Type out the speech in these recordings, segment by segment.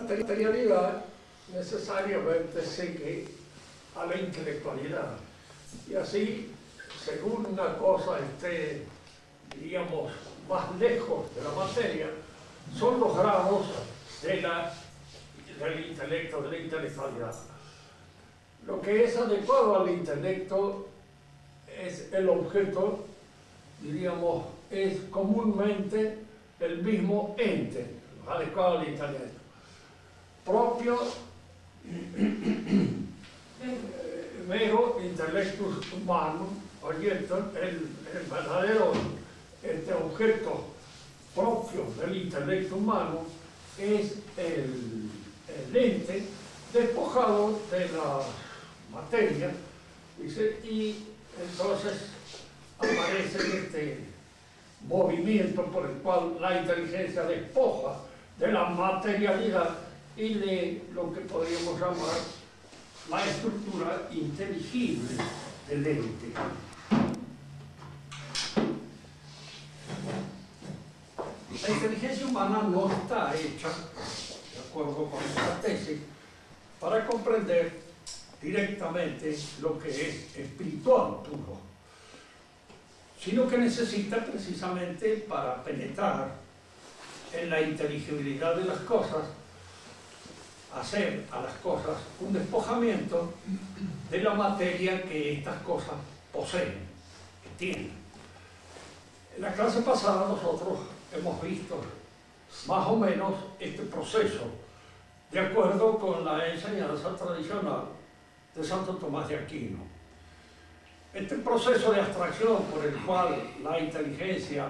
materialidad necesariamente sigue a la intelectualidad. Y así, según una cosa esté, diríamos, más lejos de la materia, son los grados del intelecto, de la intelectualidad. Lo que es adecuado al intelecto es el objeto, diríamos, es comúnmente el mismo ente, adecuado al intelecto. Propio, mero intellectus humanum, oyectum, el verdadero objeto propio del intelecto humano es el ente despojado de la materia, dice, y entonces aparece este movimiento por el cual la inteligencia despoja de la materialidad y de lo que podríamos llamar la estructura inteligible del ente. La inteligencia humana no está hecha, de acuerdo con esta tesis, para comprender directamente lo que es espiritual puro, sino que necesita precisamente para penetrar en la inteligibilidad de las cosas, hacer a las cosas un despojamiento de la materia que estas cosas poseen, que tienen. En la clase pasada nosotros hemos visto más o menos este proceso de acuerdo con la enseñanza tradicional de Santo Tomás de Aquino. Este proceso de abstracción por el cual la inteligencia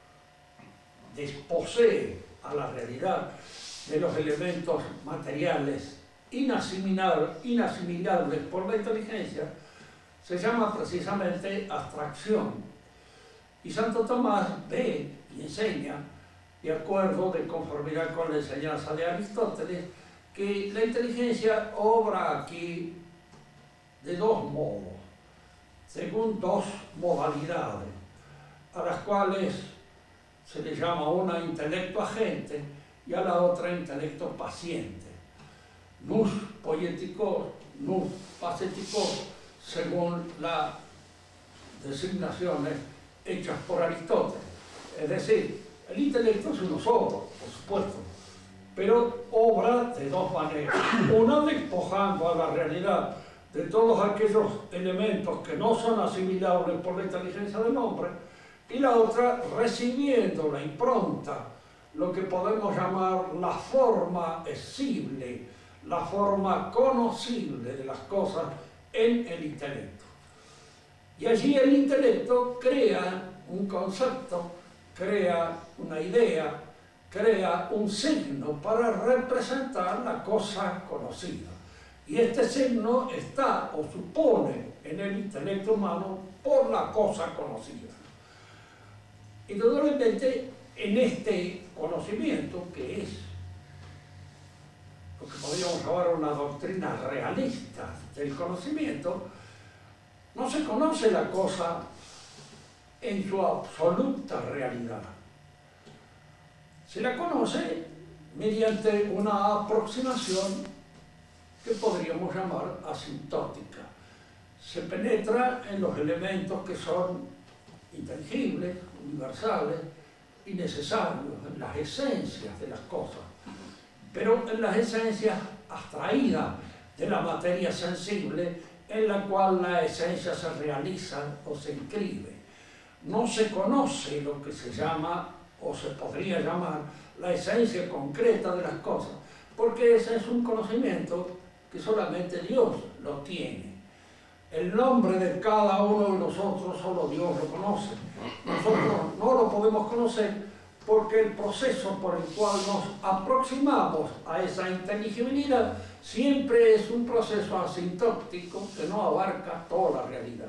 desposee a la realidad de los elementos materiales inasimilables por la inteligencia se llama precisamente abstracción. Y Santo Tomás ve y enseña, de acuerdo, de conformidad con la enseñanza de Aristóteles, que la inteligencia obra aquí de dos modos, según dos modalidades, a las cuales se le llama una intelecto agente y a la otra intelecto paciente. Nous poieticos, nous paceticos, según las designaciones hechas por Aristóteles. Es decir, el intelecto es uno solo, por supuesto, pero obra de dos maneras. Una despojando a la realidad de todos aquellos elementos que no son asimilables por la inteligencia del hombre, y la otra recibiendo la impronta, lo que podemos llamar la forma esible, la forma conocible de las cosas en el intelecto. Y allí el intelecto crea un concepto, crea una idea, crea un signo para representar la cosa conocida. Y este signo está o supone en el intelecto humano por la cosa conocida. Indudablemente, en este conocimiento, que es lo que podríamos llamar una doctrina realista del conocimiento, no se conoce la cosa en su absoluta realidad. Se la conoce mediante una aproximación que podríamos llamar asintótica. Se penetra en los elementos que son inteligibles, universales y necesarios, en las esencias de las cosas, pero en las esencias abstraídas de la materia sensible en la cual la esencia se realiza o se inscribe. No se conoce lo que se llama, o se podría llamar, la esencia concreta de las cosas, porque ese es un conocimiento que solamente Dios lo tiene. El nombre de cada uno de nosotros solo Dios lo conoce. Nosotros no lo podemos conocer porque el proceso por el cual nos aproximamos a esa inteligibilidad siempre es un proceso asintótico que no abarca toda la realidad.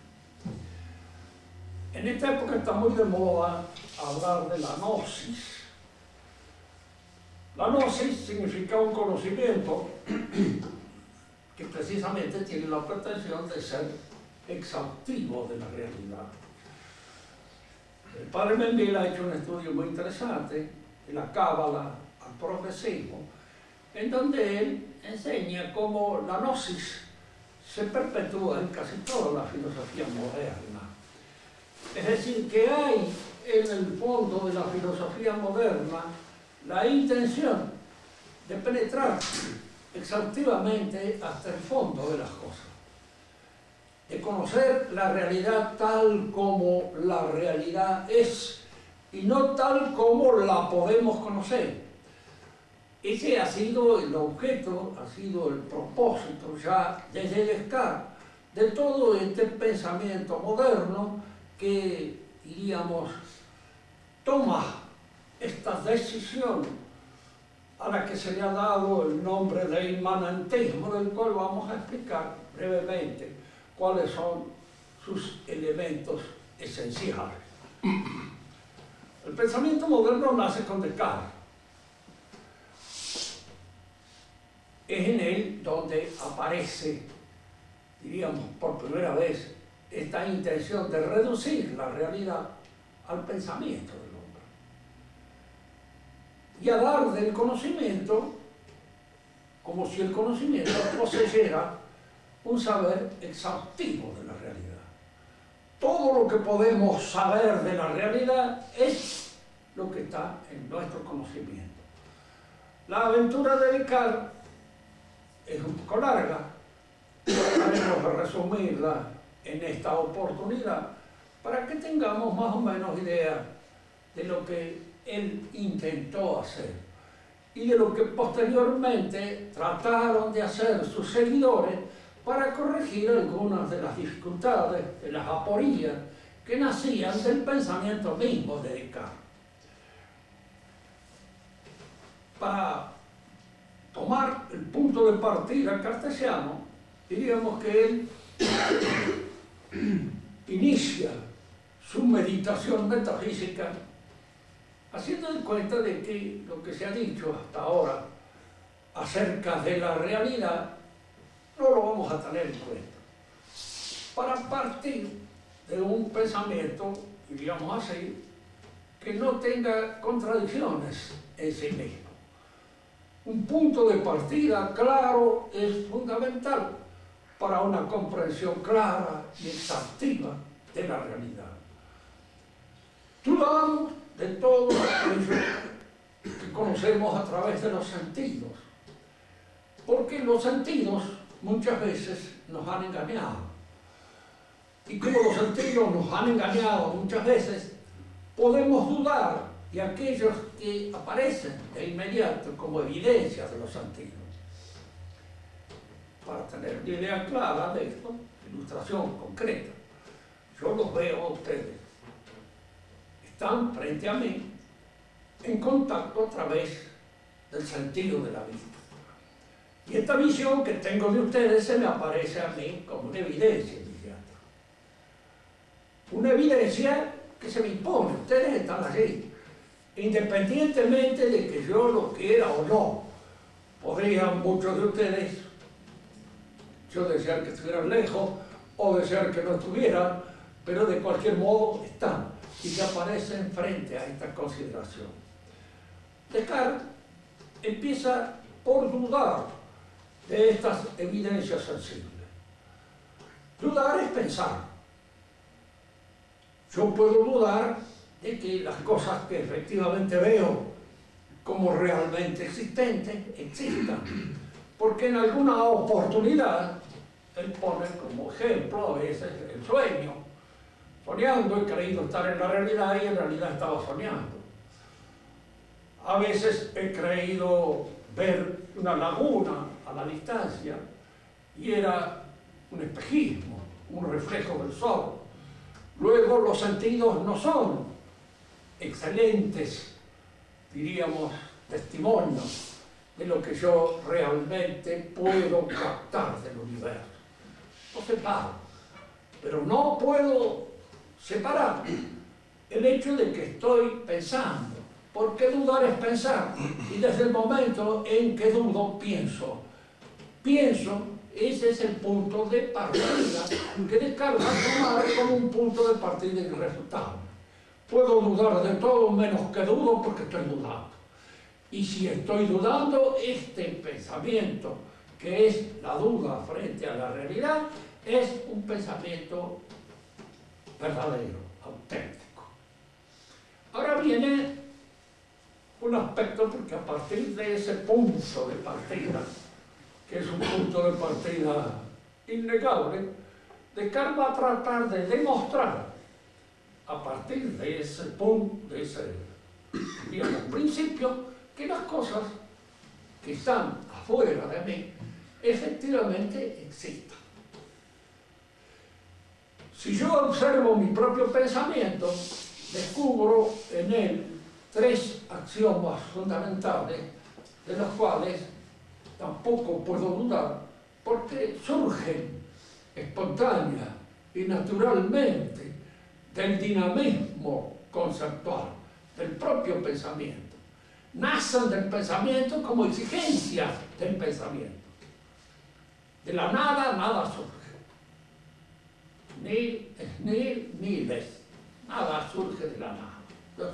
En esta época está muy de moda hablar de la gnosis. La gnosis significa un conocimiento que precisamente tiene la pretensión de ser exhaustivo de la realidad. El padre Menville ha hecho un estudio muy interesante de la cábala al progresismo en donde él enseña cómo la gnosis se perpetúa en casi toda la filosofía moderna. Es decir, que hay en el fondo de la filosofía moderna la intención de penetrar exhaustivamente hasta el fondo de las cosas, de conocer la realidad tal como la realidad es y no tal como la podemos conocer. Ese ha sido el objeto, ha sido el propósito ya desde Descartes de todo este pensamiento moderno que, diríamos, toma esta decisión a la que se le ha dado el nombre de inmanentismo, del cual vamos a explicar brevemente cuáles son sus elementos esenciales. El pensamiento moderno nace con Descartes. Es en él donde aparece, diríamos, por primera vez, esta intención de reducir la realidad al pensamiento del hombre y a dar del conocimiento como si el conocimiento poseyera un saber exhaustivo de la realidad. Todo lo que podemos saber de la realidad es lo que está en nuestro conocimiento. La aventura de Descartes es un poco larga, trataremos de resumirla en esta oportunidad para que tengamos más o menos idea de lo que él intentó hacer y de lo que posteriormente trataron de hacer sus seguidores para corregir algunas de las dificultades, de las aporías que nacían del pensamiento mismo de Descartes. Para tomar el punto de partida cartesiano, diríamos que él inicia su meditación metafísica haciendo de cuenta de que lo que se ha dicho hasta ahora acerca de la realidad no lo vamos a tener en cuenta, para partir de un pensamiento, diríamos así, que no tenga contradicciones en sí mismo. Un punto de partida claro es fundamental para una comprensión clara y exhaustiva de la realidad. Dudamos de todo aquello que conocemos a través de los sentidos, porque los sentidos muchas veces nos han engañado. Y como los sentidos nos han engañado muchas veces, podemos dudar de aquellos que aparecen de inmediato como evidencia de los sentidos. Para tener una idea clara de esto, ilustración concreta, yo los veo a ustedes. Están frente a mí en contacto a través del sentido de la vista. Y esta visión que tengo de ustedes se me aparece a mí como una evidencia inmediata. Una evidencia que se me impone, ustedes están allí. Independientemente de que yo lo quiera o no, podrían muchos de ustedes, yo desear que estuvieran lejos o desear que no estuvieran, pero de cualquier modo están y se aparecen frente a esta consideración. Descartes empieza por dudar de estas evidencias sensibles. Dudar es pensar. Yo puedo dudar de que las cosas que efectivamente veo como realmente existentes existan, porque en alguna oportunidad él pone como ejemplo a veces el sueño. Soñando he creído estar en la realidad y en realidad estaba soñando. A veces he creído ver una laguna a la distancia y era un espejismo, un reflejo del sol. Luego los sentidos no son excelentes, diríamos, testimonios de lo que yo realmente puedo captar del universo. Lo separo, pero no puedo separar el hecho de que estoy pensando, porque dudar es pensar, y desde el momento en que dudo, pienso. Ese es el punto de partida que Descartes va a tomar como un punto de partida irrefutable. Puedo dudar de todo menos que dudo porque estoy dudando. Y si estoy dudando, este pensamiento, que es la duda frente a la realidad, es un pensamiento verdadero, auténtico. Ahora viene un aspecto, porque a partir de ese punto de partida, que es un punto de partida innegable, Descartes va a tratar de demostrar, a partir de ese punto, de ese, digamos, principio, que las cosas que están afuera de mí efectivamente existen. Si yo observo mi propio pensamiento, descubro en él tres axiomas fundamentales, de los cuales tampoco puedo dudar, porque surgen espontánea y naturalmente del dinamismo conceptual, del propio pensamiento. Nacen del pensamiento como exigencia del pensamiento. De la nada, nada surge. Ni es ni es. Nada surge de la nada.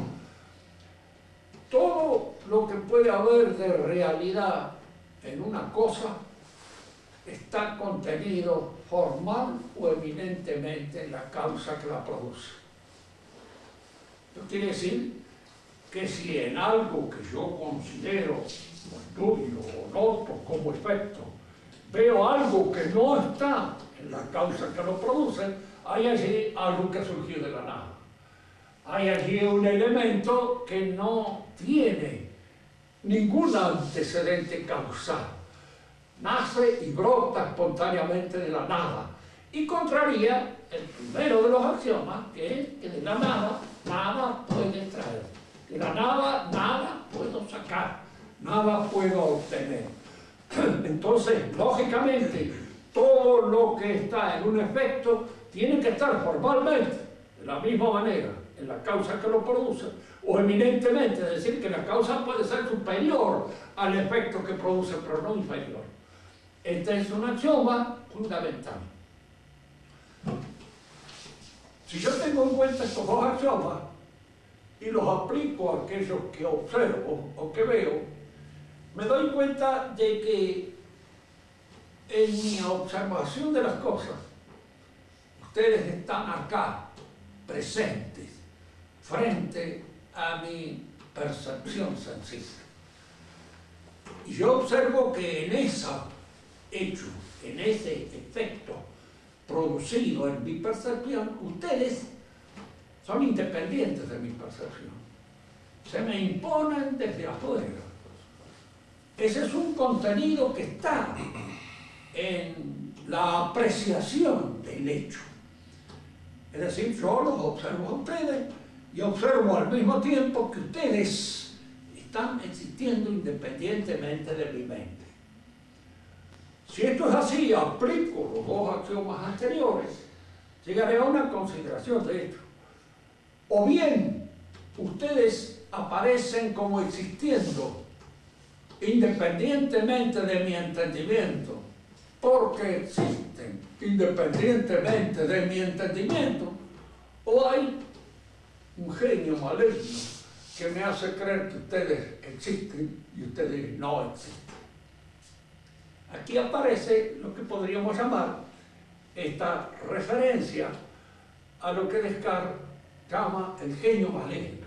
Todo lo que puede haber de realidad en una cosa está contenido formal o eminentemente en la causa que la produce. Esto quiere decir que si en algo que yo considero o estudio o noto como efecto, veo algo que no está en la causa que lo produce, hay allí algo que surgió de la nada. Hay allí un elemento que no tiene ningún antecedente causal. Nace y brota espontáneamente de la nada. Y contraría el primero de los axiomas, que es que de la nada, nada puede traer. De la nada, nada puedo sacar. Nada puedo obtener. Entonces, lógicamente, todo lo que está en un efecto tiene que estar formalmente, de la misma manera, en la causa que lo produce, o eminentemente, es decir, que la causa puede ser superior al efecto que produce, pero no inferior. Este es un axioma fundamental. Si yo tengo en cuenta estos dos axiomas y los aplico a aquellos que observo o que veo, me doy cuenta de que en mi observación de las cosas, ustedes están acá, presentes, frente a mi percepción sencilla. Y yo observo que en ese hecho, en ese efecto producido en mi percepción, ustedes son independientes de mi percepción. Se me imponen desde afuera. Ese es un contenido que está en la apreciación del hecho. Es decir, yo los observo a ustedes y observo al mismo tiempo que ustedes están existiendo independientemente de mi mente. Si esto es así, aplico los dos axiomas anteriores, llegaré a una consideración de esto. O bien, ustedes aparecen como existiendo independientemente de mi entendimiento, porque existen independientemente de mi entendimiento, o hay un genio maligno que me hace creer que ustedes existen y ustedes no existen. Aquí aparece lo que podríamos llamar esta referencia a lo que Descartes llama el genio maligno.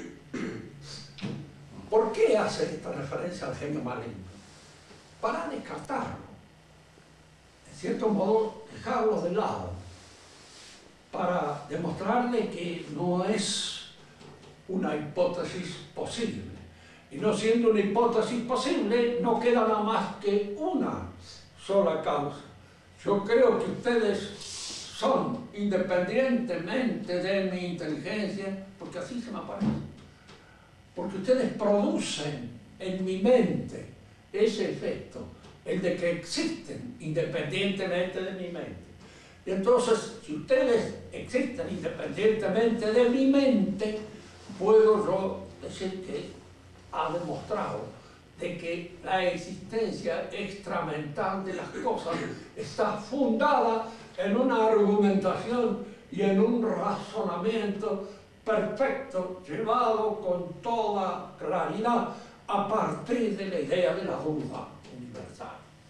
¿Por qué hace esta referencia al genio maligno? Para descartarlo, en cierto modo dejarlo de lado, para demostrarle que no es una hipótesis posible. Y no siendo una hipótesis posible, no queda nada más que una sola causa. Yo creo que ustedes son, independientemente de mi inteligencia, porque así se me aparece, porque ustedes producen en mi mente ese efecto, el de que existen independientemente de mi mente. Y entonces, si ustedes existen independientemente de mi mente, puedo yo decir que ha demostrado de que la existencia extramental de las cosas está fundada en una argumentación y en un razonamiento perfecto, llevado con toda claridad a partir de la idea de la duda universal.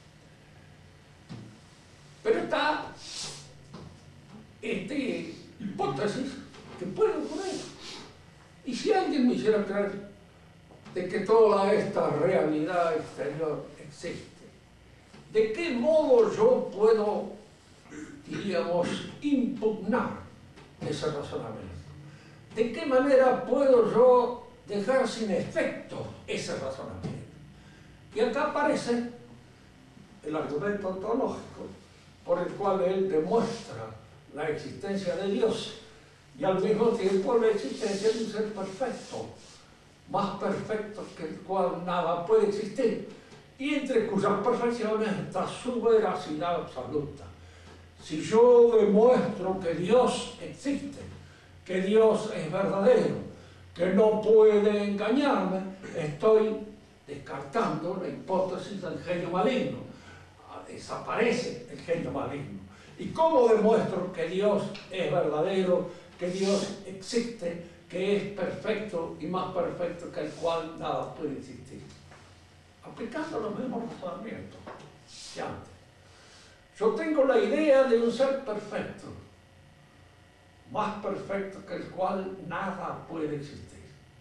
Pero está esta hipótesis que puede ocurrir. Y si alguien me hiciera creer de que toda esta realidad exterior existe, ¿de qué modo yo puedo, diríamos, impugnar ese razonamiento? ¿De qué manera puedo yo dejar sin efecto ese razonamiento? Y acá aparece el argumento ontológico por el cual él demuestra la existencia de Dios y al mismo tiempo la existencia de un ser perfecto, más perfecto que el cual nada puede existir, y entre cuyas perfecciones está su veracidad absoluta. Si yo demuestro que Dios existe, que Dios es verdadero, que no puede engañarme, estoy descartando la hipótesis del genio maligno. Desaparece el genio maligno. ¿Y cómo demuestro que Dios es verdadero, que Dios existe, que es perfecto y más perfecto que el cual nada puede existir? Aplicando los mismos razonamientos que antes. Yo tengo la idea de un ser perfecto, más perfecto que el cual nada puede existir.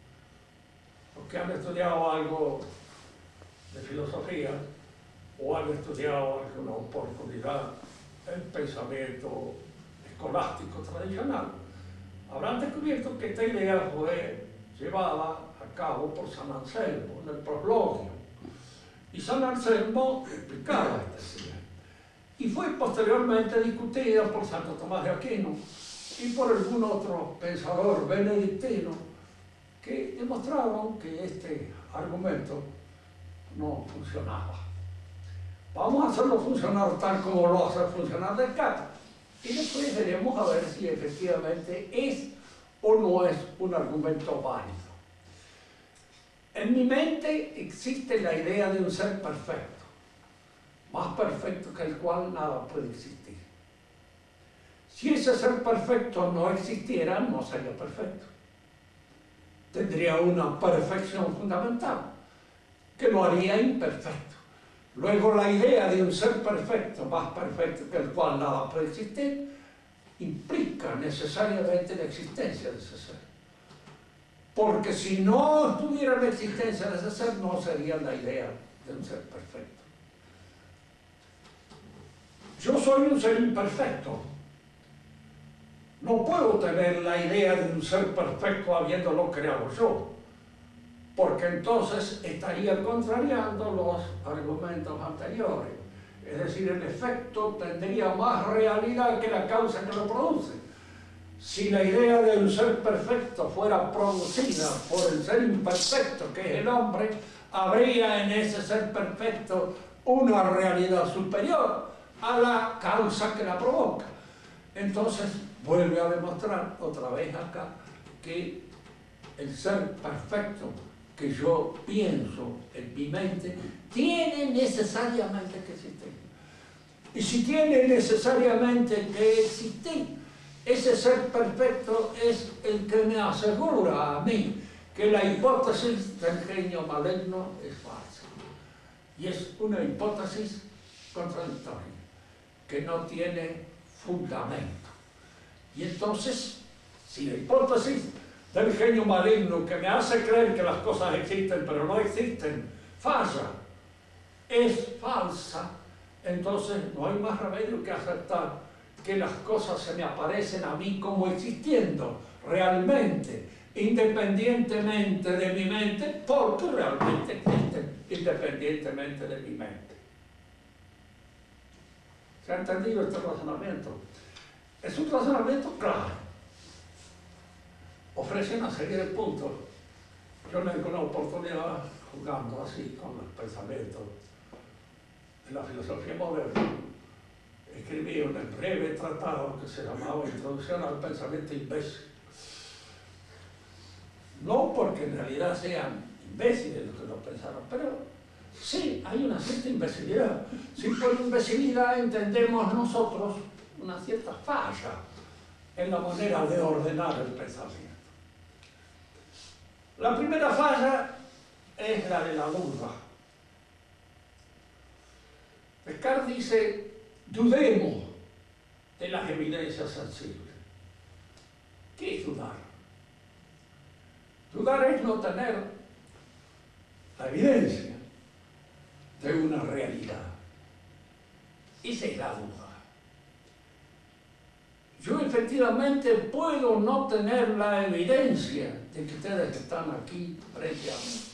Los que han estudiado algo de filosofía o han estudiado alguna oportunidad el pensamiento escolástico tradicional, habrán descubierto que esta idea fue llevada a cabo por San Anselmo en el Proslogio. Y San Anselmo explicaba esta idea. Y fue posteriormente discutida por Santo Tomás de Aquino y por algún otro pensador benedictino que demostraron que este argumento no funcionaba. Vamos a hacerlo funcionar tal como lo hace funcionar Descartes. Y después veremos a ver si efectivamente es o no es un argumento válido. En mi mente existe la idea de un ser perfecto, más perfecto que el cual nada puede existir. Si ese ser perfecto no existiera, no sería perfecto. Tendría una perfección fundamental que lo haría imperfecto. Luego, la idea de un ser perfecto, más perfecto que el cual nada puede existir, implica necesariamente la existencia de ese ser. Porque si no estuviera la existencia de ese ser, no sería la idea de un ser perfecto. Yo soy un ser imperfecto. No puedo tener la idea de un ser perfecto habiéndolo creado yo, porque entonces estaría contrariando los argumentos anteriores. Es decir, el efecto tendría más realidad que la causa que lo produce. Si la idea de un ser perfecto fuera producida por el ser imperfecto, que es el hombre, habría en ese ser perfecto una realidad superior a la causa que la provoca. Entonces, vuelve a demostrar otra vez acá que el ser perfecto que yo pienso en mi mente tiene necesariamente que existir. Y si tiene necesariamente que existir, ese ser perfecto es el que me asegura a mí que la hipótesis del genio maligno es falsa. Y es una hipótesis contradictoria, que no tiene fundamento. Y entonces, si la hipótesis del genio maligno que me hace creer que las cosas existen pero no existen, falla, es falsa, entonces no hay más remedio que aceptar que las cosas se me aparecen a mí como existiendo realmente, independientemente de mi mente, porque realmente existen independientemente de mi mente. ¿Se ha entendido este razonamiento? Es un razonamiento claro. Ofrece una serie de puntos. Yo en alguna oportunidad, jugando así con los pensamientos de la filosofía moderna, escribí un breve tratado que se llamaba Introducción al Pensamiento Imbécil. No porque en realidad sean imbéciles los que lo pensaron, pero sí hay una cierta imbecilidad. Si por imbecilidad entendemos nosotros una cierta falla en la manera de ordenar el pensamiento. La primera falla es la de la duda. Descartes dice, dudemos de las evidencias sensibles. ¿Qué es dudar? Dudar es no tener la evidencia de una realidad. Esa es la duda. Yo efectivamente puedo no tener la evidencia de que ustedes están aquí frente a mí,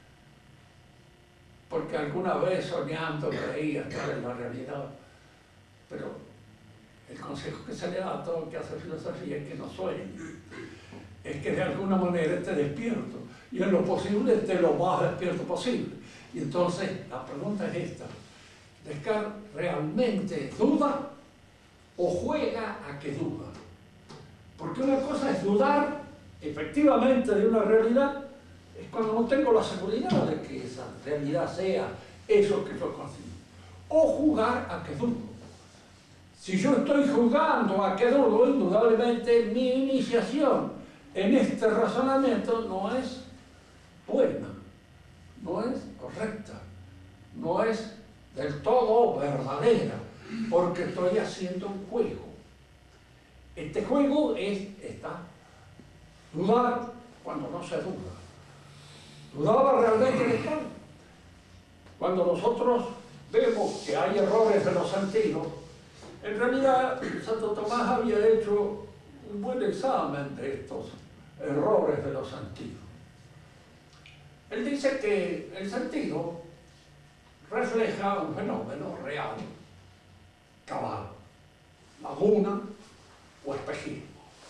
porque alguna vez soñando creía estar en la realidad, pero el consejo que se le da a todo el que hace filosofía es que no sueñe, es que de alguna manera esté despierto, y en lo posible esté lo más despierto posible. Y entonces la pregunta es esta: ¿Descartes realmente duda o juega a que duda? Porque una cosa es dudar efectivamente de una realidad, es cuando no tengo la seguridad de que esa realidad sea eso que yo consigo. O jugar a que dudo. Si yo estoy jugando a que dudo, indudablemente mi iniciación en este razonamiento no es buena, no es correcta, no es del todo verdadera, porque estoy haciendo un juego. Este juego está dudar cuando no se duda. ¿Dudaba realmente Descartes? Cuando nosotros vemos que hay errores de los sentidos, en realidad Santo Tomás había hecho un buen examen de estos errores de los sentidos. Él dice que el sentido refleja un fenómeno real, cabal, laguna o espejismo.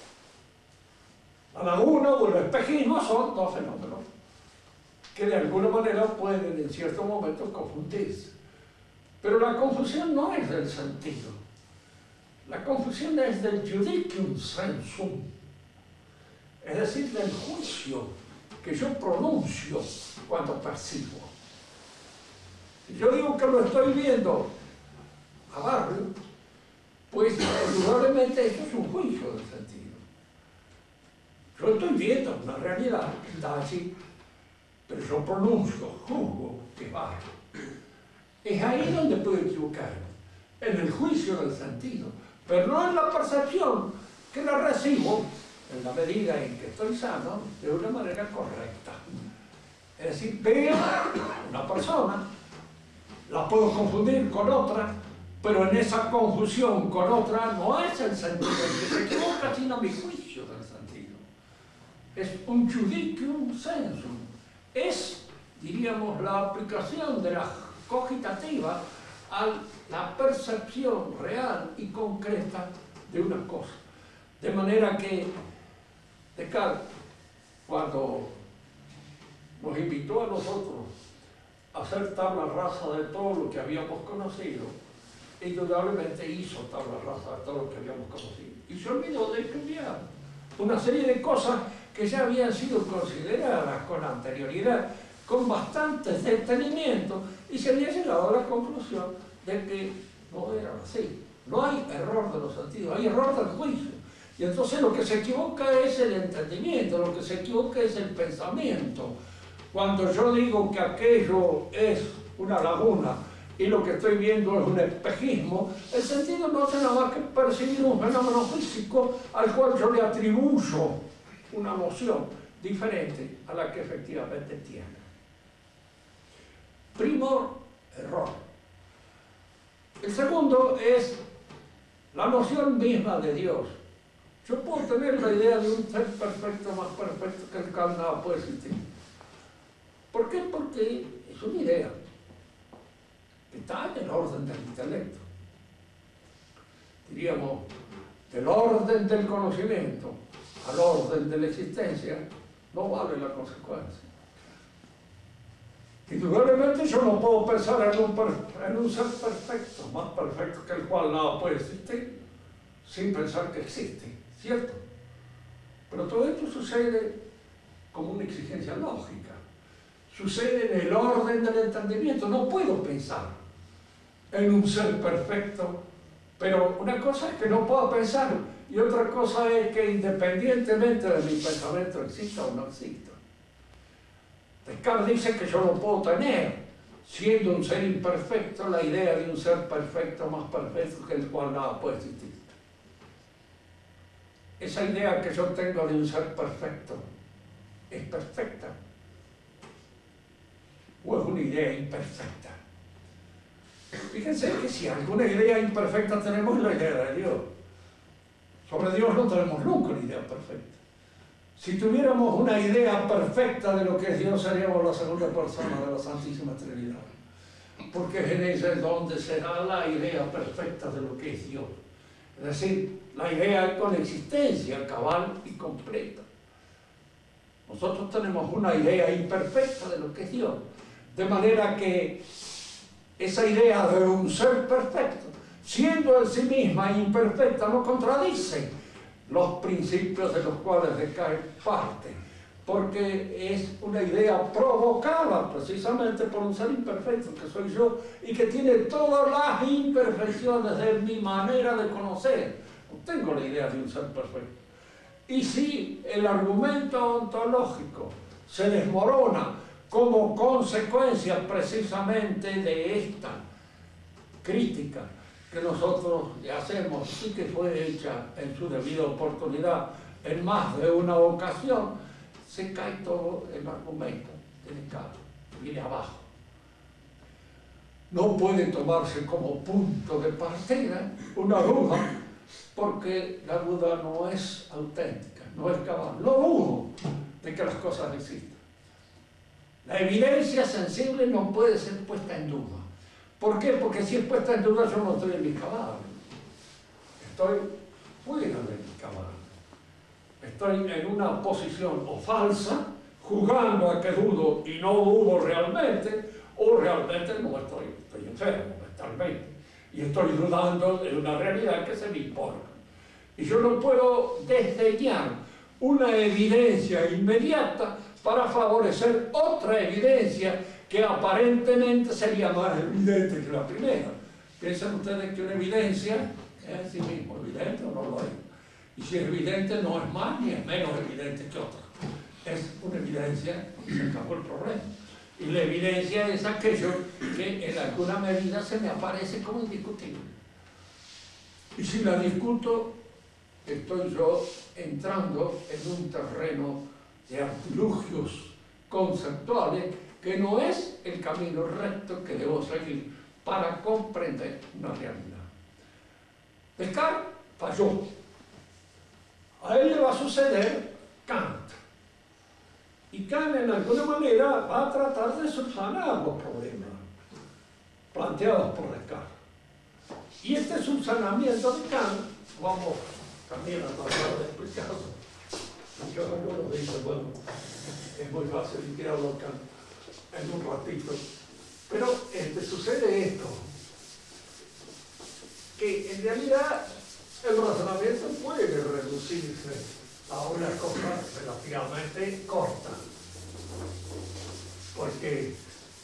La laguna o el espejismo son dos fenómenos que de alguna manera pueden en ciertos momentos confundirse. Pero la confusión no es del sentido. La confusión es del judicium sensum, es decir, del juicio que yo pronuncio cuando percibo. Si yo digo que lo estoy viendo a Barrio, pues indudablemente eso es un juicio del sentido. Yo estoy viendo una realidad que está allí, pero yo pronuncio, juzgo que es Barrio. Es ahí donde puedo equivocarme, en el juicio del sentido, pero no en la percepción, que la recibo en la medida en que estoy sano de una manera correcta. Es decir, veo una persona, la puedo confundir con otra, pero en esa confusión con otra no es el sentido el que se equivoca, sino mi juicio del sentido. Es un judicium sensum. Es, diríamos, la aplicación de la cogitativa a la percepción real y concreta de una cosa. De manera que Descartes, cuando nos invitó a nosotros a hacer tabla rasa de todo lo que habíamos conocido, indudablemente hizo tabla rasa de todo lo que habíamos conocido. Y se olvidó de estudiar una serie de cosas que ya habían sido consideradas con anterioridad, con bastante detenimiento, y se había llegado a la conclusión de que no era así. No hay error de los sentidos, hay error del juicio. Y entonces lo que se equivoca es el entendimiento, lo que se equivoca es el pensamiento. Cuando yo digo que aquello es una laguna y lo que estoy viendo es un espejismo, el sentido no hace nada más que percibir un fenómeno físico al cual yo le atribuyo una noción diferente a la que efectivamente tiene. Primero, error. El segundo es la noción misma de Dios. Yo puedo tener la idea de un ser perfecto, más perfecto que el cual nada puede existir. ¿Por qué? Porque es una idea que está en el orden del intelecto. Diríamos, del orden del conocimiento al orden de la existencia, no vale la consecuencia. Indudablemente yo no puedo pensar en un ser perfecto, más perfecto que el cual nada puede existir, sin pensar que existe, ¿cierto? Pero todo esto sucede como una exigencia lógica. Sucede en el orden del entendimiento. No puedo pensar en un ser perfecto, pero una cosa es que no puedo pensar y otra cosa es que independientemente de mi pensamiento exista o no exista. Descartes dice que yo no puedo tener, siendo un ser imperfecto, la idea de un ser perfecto, más perfecto que el cual nada puede existir. Esa idea que yo tengo de un ser perfecto, ¿es perfecta? ¿O es una idea imperfecta? Fíjense que si alguna idea imperfecta tenemos, es la idea de Dios. Sobre Dios no tenemos nunca una idea perfecta. Si tuviéramos una idea perfecta de lo que es Dios, seríamos la segunda persona de la Santísima Trinidad. Porque es en ella donde será la idea perfecta de lo que es Dios. Es decir, la idea con existencia cabal y completa. Nosotros tenemos una idea imperfecta de lo que es Dios. De manera que esa idea de un ser perfecto, siendo en sí misma imperfecta, no contradice los principios de los cuales Descartes parte, porque es una idea provocada precisamente por un ser imperfecto que soy yo y que tiene todas las imperfecciones de mi manera de conocer. No tengo la idea de un ser perfecto. Y si el argumento ontológico se desmorona como consecuencia precisamente de esta crítica que nosotros le hacemos y que fue hecha en su debida oportunidad en más de una ocasión, se cae todo el argumento de Descartes, viene abajo. No puede tomarse como punto de partida una duda, porque la duda no es auténtica, no es cabal. No dudo de que las cosas existan. La evidencia sensible no puede ser puesta en duda. ¿Por qué? Porque si es puesta en duda, yo no estoy en mi cabal. Estoy fuera de mi cabal. Estoy en una posición o falsa, jugando a que dudo y no dudo realmente, o realmente no estoy enfermo mentalmente. Y estoy dudando de una realidad que se me impone. Y yo no puedo desdeñar una evidencia inmediata para favorecer otra evidencia que aparentemente sería más evidente que la primera. ¿Piensan ustedes que una evidencia es en sí mismo evidente o no lo es? Y si es evidente, no es más ni es menos evidente que otra. Es una evidencia y se acabó el problema. Y la evidencia es aquello que en alguna medida se me aparece como indiscutible. Y si la discuto, estoy yo entrando en un terreno de artilugios conceptuales que no es el camino recto que debo seguir para comprender una realidad. Descartes falló. A él le va a suceder Kant. Y Kant en alguna manera va a tratar de subsanar los problemas planteados por Descartes. Y este subsanamiento de Kant, vamos también a tratar de explicarlo. Yo no lo digo, bueno, es muy fácil tirarlo Kant en un ratito. Pero sucede esto, que en realidad el razonamiento puede reducirse a una cosa relativamente corta, porque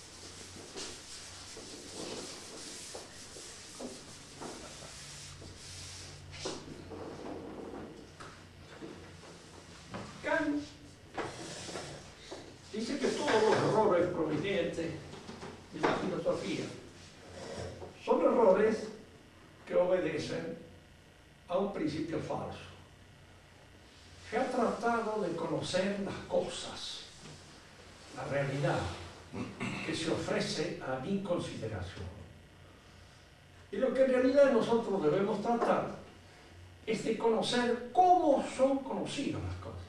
Kant dice que todos los errores provenientes de la filosofía son errores que obedecen a un principio falso. Se ha tratado de conocer las cosas, la realidad que se ofrece a mi consideración. Y lo que en realidad nosotros debemos tratar es de conocer cómo son conocidas las cosas.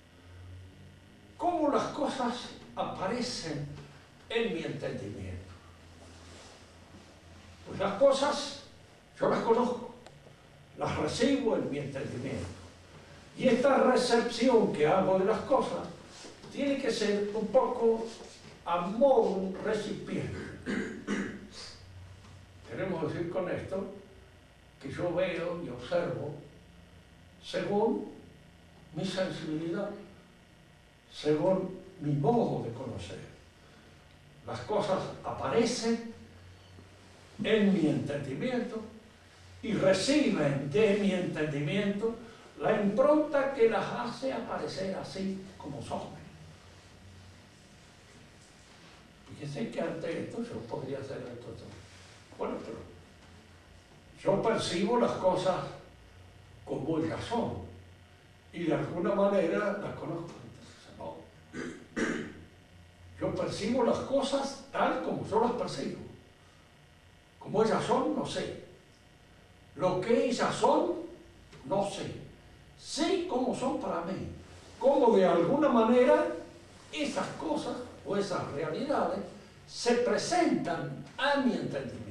Cómo las cosas aparecen en mi entendimiento. Pues las cosas, yo las conozco, las recibo en mi entendimiento. Y esta recepción que hago de las cosas tiene que ser un poco a modo recipiente. Queremos decir con esto que yo veo y observo según mi sensibilidad, según mi modo de conocer. Las cosas aparecen en mi entendimiento y reciben de mi entendimiento la impronta que las hace aparecer así como son. Fíjense que ante esto yo podría hacer esto. Bueno, pero yo percibo las cosas como ellas son y de alguna manera las conozco. Entonces, no. Yo percibo las cosas tal como yo las percibo. Como ellas son, no sé. Lo que ellas son, no sé. Sé cómo son para mí. Cómo de alguna manera esas cosas o esas realidades se presentan a mi entendimiento.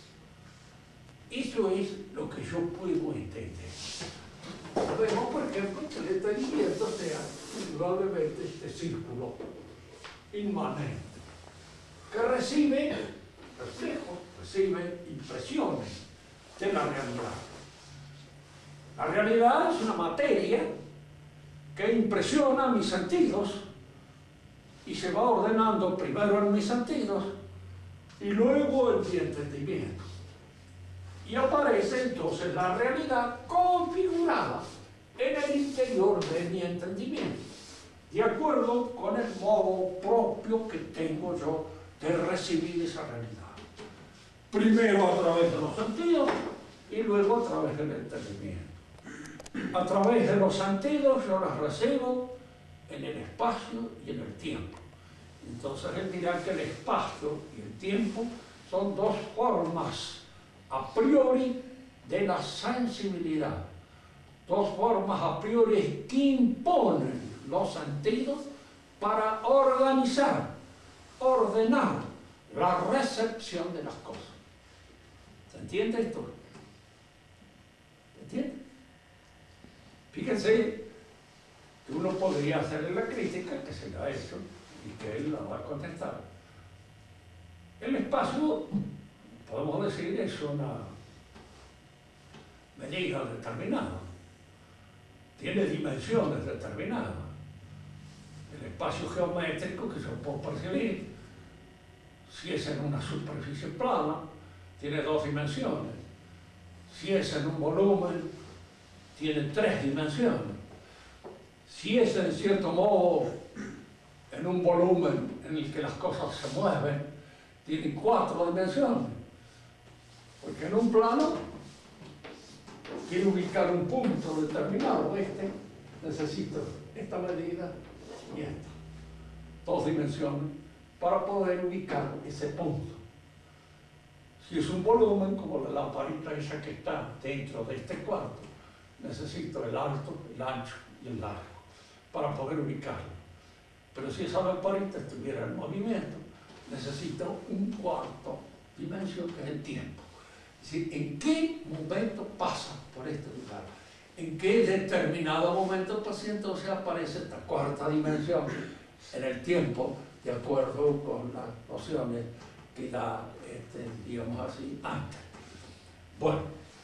Eso es lo que yo puedo entender. Vemos, por ejemplo, que el entendimiento sea indudablemente este círculo inmanente que recibe reflejos, recibe impresiones de la realidad. La realidad es una materia que impresiona mis sentidos y se va ordenando primero en mis sentidos y luego en mi entendimiento. Y aparece entonces la realidad configurada en el interior de mi entendimiento, de acuerdo con el modo propio que tengo yo de recibir esa realidad. Primero a través de los sentidos y luego a través del entendimiento. A través de los sentidos yo las recibo en el espacio y en el tiempo. Entonces él dirá que el espacio y el tiempo son dos formas a priori de la sensibilidad, dos formas a priori que imponen los sentidos para organizar, ordenar la recepción de las cosas. ¿Se entiende esto? ¿Se entiende? Fíjense que uno podría hacerle la crítica que se le ha hecho y que él la va a contestar. El espacio, podemos decir, es una medida determinada, tiene dimensiones determinadas. El espacio geométrico que yo puedo percibir, si es en una superficie plana, tiene dos dimensiones. Si es en un volumen, tiene tres dimensiones. Si es en cierto modo en un volumen en el que las cosas se mueven, tiene cuatro dimensiones. Porque en un plano quiero ubicar un punto determinado, necesito esta medida y esta. Dos dimensiones para poder ubicar ese punto. Si es un volumen, como la lamparita esa que está dentro de este cuarto, necesito el alto, el ancho y el largo para poder ubicarlo. Pero si esa lamparita estuviera en movimiento, necesito un cuarto dimensión que es el tiempo. Es decir, ¿en qué momento pasa por este lugar? ¿En qué determinado momento entonces aparece esta cuarta dimensión en el tiempo, de acuerdo con las nociones que da, digamos así, antes? Bueno,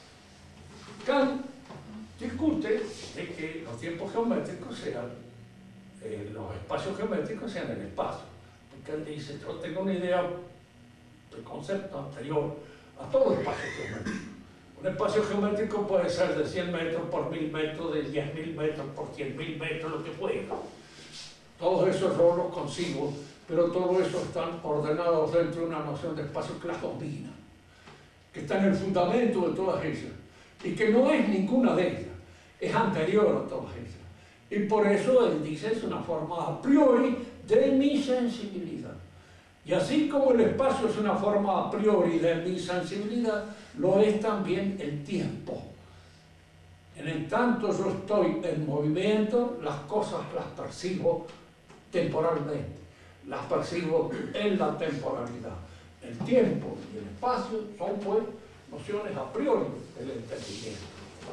Kant discute de que los tiempos geométricos sean, los espacios geométricos sean el espacio. Porque él dice, yo tengo una idea del concepto anterior a todo espacio geométrico. Un espacio geométrico puede ser de 100 metros por 1000 metros, de 10.000 metros por 100.000 metros, lo que fuera. Todos esos yo los consigo, pero todo eso están ordenados dentro de una noción de espacio que las domina, que está en el fundamento de todas ellas, y que no es ninguna de ellas, es anterior a todas ellas. Y por eso él dice, es una forma a priori de mi sensibilidad. Y así como el espacio es una forma a priori de mi sensibilidad, lo es también el tiempo. En el tanto yo estoy en movimiento, las cosas las percibo temporalmente, las percibo en la temporalidad. El tiempo y el espacio son pues nociones a priori del entendimiento.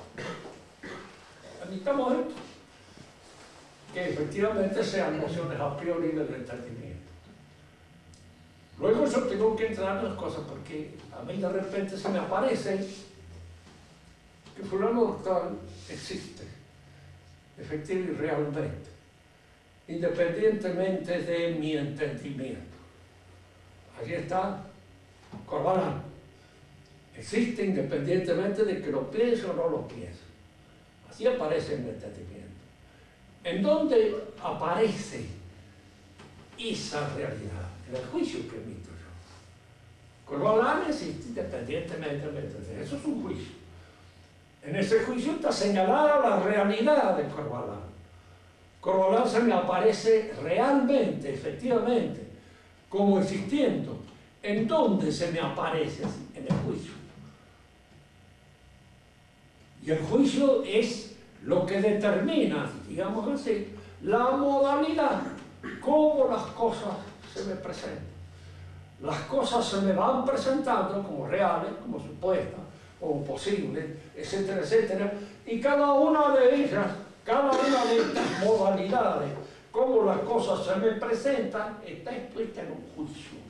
Admitamos esto, que efectivamente sean nociones a priori del entendimiento. Luego yo tengo que entrar en las cosas porque a mí de repente se me aparece que fulano tal existe, efectivamente y realmente, independientemente de mi entendimiento. Allí está Corbalán. Existe independientemente de que lo piense o no lo piense. Así aparece en el entendimiento. ¿En dónde aparece esa realidad? en el juicio que emito yo. Corvalán existe independientemente del entendimiento. Eso es un juicio. En ese juicio está señalada la realidad de Corvalán. Corvalán se me aparece realmente, efectivamente, como existiendo. ¿En dónde se me aparece? En el juicio. Y el juicio es lo que determina, digamos así, la modalidad, cómo las cosas se me presentan. Las cosas se me van presentando como reales, como supuestas, como posibles, etcétera, etcétera, y cada una de ellas, cada una de estas modalidades, cómo las cosas se me presentan, está expuesta en un juicio.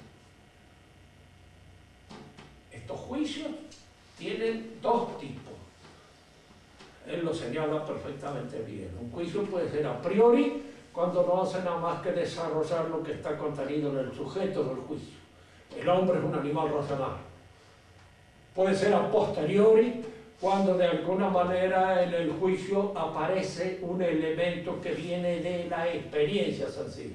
Estos juicios tienen dos tipos. Él lo señala perfectamente bien. Un juicio puede ser a priori, cuando no hace nada más que desarrollar lo que está contenido en el sujeto del juicio. El hombre es un animal racional. Puede ser a posteriori, cuando de alguna manera en el juicio aparece un elemento que viene de la experiencia sencilla.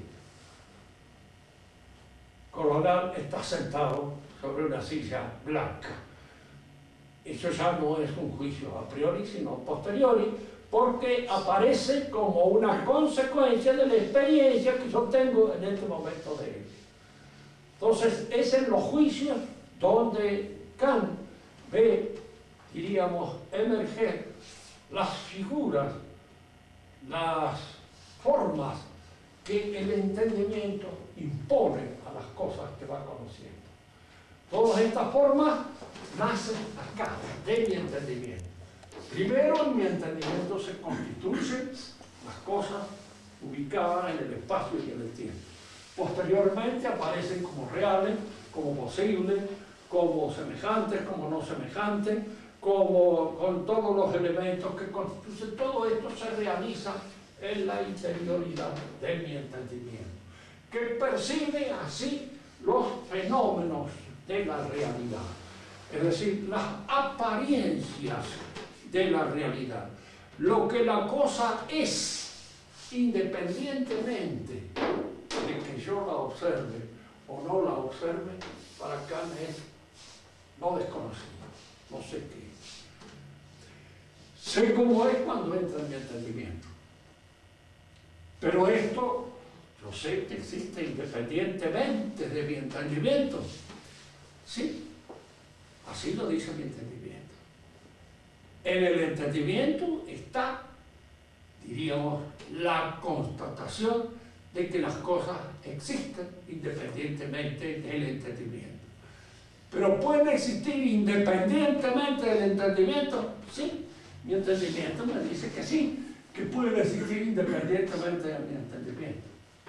Corvalán está sentado sobre una silla blanca. Eso ya no es un juicio a priori, sino a posteriori, porque aparece como una consecuencia de la experiencia que yo tengo en este momento de él. Entonces, es en los juicios donde Kant ve, diríamos, emerger las figuras, las formas que el entendimiento impone a las cosas que va conociendo. Todas estas formas nacen acá, de mi entendimiento. Primero, en mi entendimiento se constituyen las cosas ubicadas en el espacio y en el tiempo. Posteriormente aparecen como reales, como posibles, como semejantes, como no semejantes, como con todos los elementos que constituyen. Todo esto se realiza en la interioridad de mi entendimiento, que percibe así los fenómenos de la realidad, es decir, las apariencias de la realidad, lo que la cosa es, independientemente de que yo la observe o no la observe. Para Kant es no desconocido, no sé qué es. Sé cómo es cuando entra en mi entendimiento, pero esto yo sé que existe independientemente de mi entendimiento. Sí, así lo dice mi entendimiento. En el entendimiento está, diríamos, la constatación de que las cosas existen independientemente del entendimiento. Pero pueden existir independientemente del entendimiento. Sí, mi entendimiento me dice que sí, que pueden existir independientemente de mi entendimiento.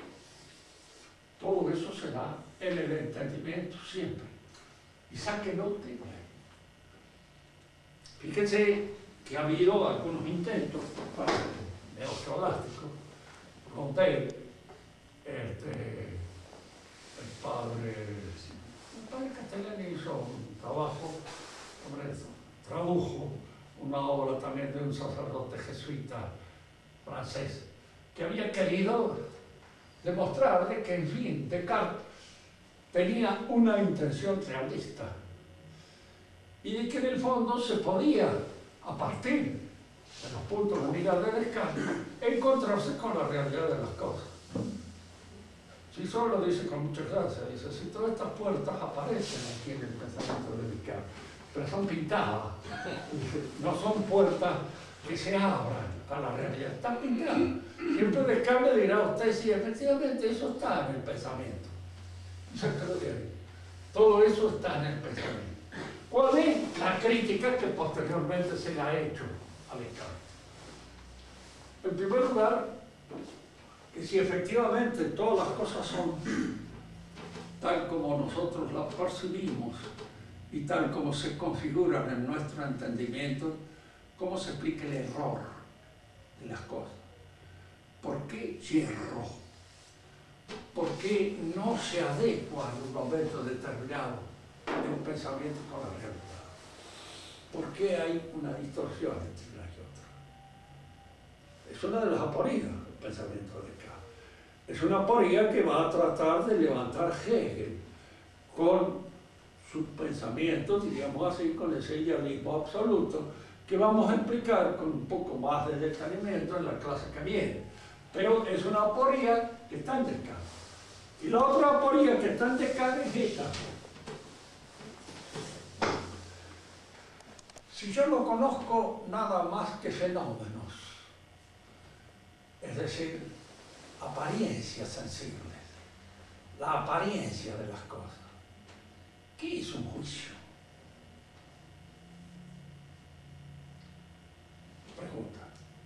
Todo eso se da en el entendimiento siempre. Y sáquenlo de ahí. Fíjense que ha habido algunos intentos neoscolásticos con Bale, el padre Castellani hizo un trabajo sobre eso, tradujo una obra también de un sacerdote jesuita francés que había querido demostrar de que, en fin, Descartes tenía una intención realista y de que en el fondo se podía, a partir de los puntos de mira de Descartes, encontrarse con la realidad de las cosas. Si solo lo dice con mucha gracia, dice, si todas estas puertas aparecen aquí en el pensamiento de Descartes, pero son pintadas, no son puertas que se abran a la realidad, están pintadas. Siempre Descartes dirá a usted, sí, efectivamente eso está en el pensamiento. Todo eso está en el pensamiento. ¿Cuál es la crítica que posteriormente se le ha hecho a Descartes? En primer lugar, que si efectivamente todas las cosas son tal como nosotros las percibimos y tal como se configuran en nuestro entendimiento, ¿cómo se explica el error de las cosas? ¿Por qué yerro? ¿Por qué no se adecua en un momento determinado de un pensamiento con la realidad? ¿Por qué hay una distorsión entre una y otra? Es una de las aporidas del pensamiento de Descartes. Es una aporía que va a tratar de levantar Hegel con sus pensamientos, diríamos así, con ese idealismo absoluto, que vamos a explicar con un poco más de detenimiento en la clase que viene. Pero es una aporía que está en Descartes. Y la otra aporía que está en Descartes es esta. Si yo no conozco nada más que fenómenos, es decir, apariencias sensibles, la apariencia de las cosas, ¿qué es un juicio? Pregunta.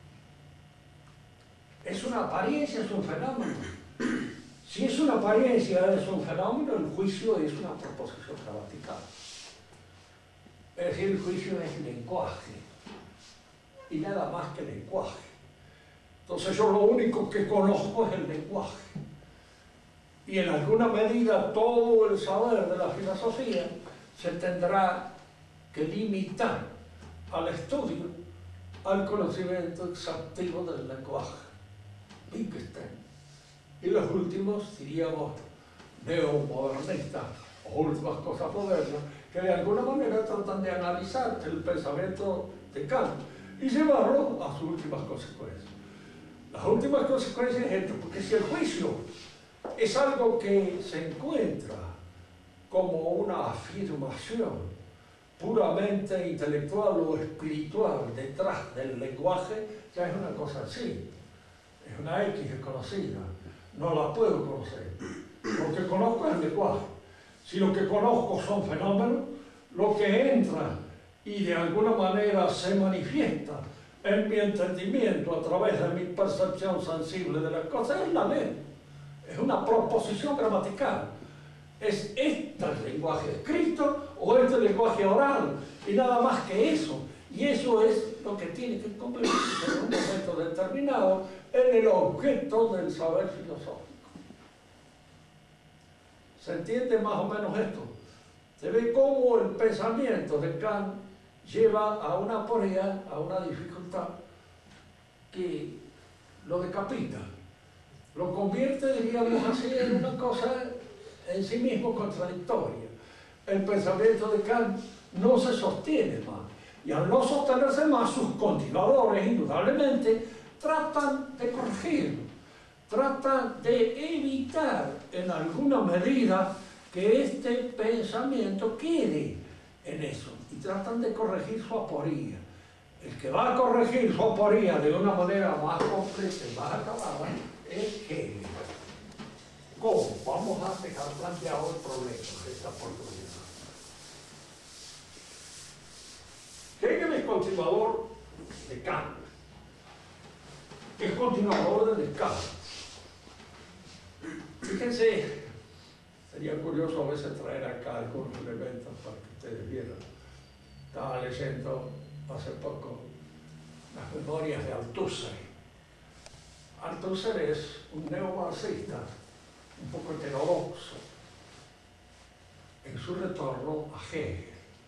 ¿Es una apariencia, es un fenómeno? Si es una apariencia, es un fenómeno, el juicio es una proposición gramatical. Es decir, el juicio es lenguaje, y nada más que lenguaje. Entonces yo lo único que conozco es el lenguaje. Y en alguna medida todo el saber de la filosofía se tendrá que limitar al estudio, al conocimiento exhaustivo del lenguaje. Wittgenstein. Y los últimos, diríamos, neomodernistas, o últimas cosas modernas, que de alguna manera tratan de analizar el pensamiento de Kant y llevarlo a sus últimas consecuencias. Las últimas consecuencias es esto, porque si el juicio es algo que se encuentra como una afirmación puramente intelectual o espiritual detrás del lenguaje, ya es una cosa así, es una X desconocida, no la puedo conocer. Lo que conozco es el lenguaje. Si lo que conozco son fenómenos, lo que entra y de alguna manera se manifiesta en mi entendimiento a través de mi percepción sensible de las cosas es la ley. Es una proposición gramatical. Es este el lenguaje escrito o este lenguaje oral y nada más que eso. Y eso es lo que tiene que convertirse en un momento determinado en el objeto del saber filosófico. ¿Se entiende más o menos esto? Se ve cómo el pensamiento de Kant lleva a una aporía, a una dificultad que lo decapita, lo convierte, diríamos así, en una cosa en sí mismo contradictoria. El pensamiento de Kant no se sostiene más, y al no sostenerse más, sus continuadores, indudablemente, tratan de corregirlo, tratan de evitar en alguna medida que este pensamiento quede en eso, y tratan de corregir su aporía. El que va a corregir su aporía de una manera más completa y más acabada es Hegel. ¿Cómo? Vamos a dejar planteado el problema de esta oportunidad. Hegel es continuador de Kant, es continuador de Descartes. Fíjense, sería curioso a veces traer acá algunos elementos para que ustedes vieran. Estaba leyendo hace poco las memorias de Althusser. Althusser es un neomarxista, un poco heterodoxo, en su retorno a Hegel.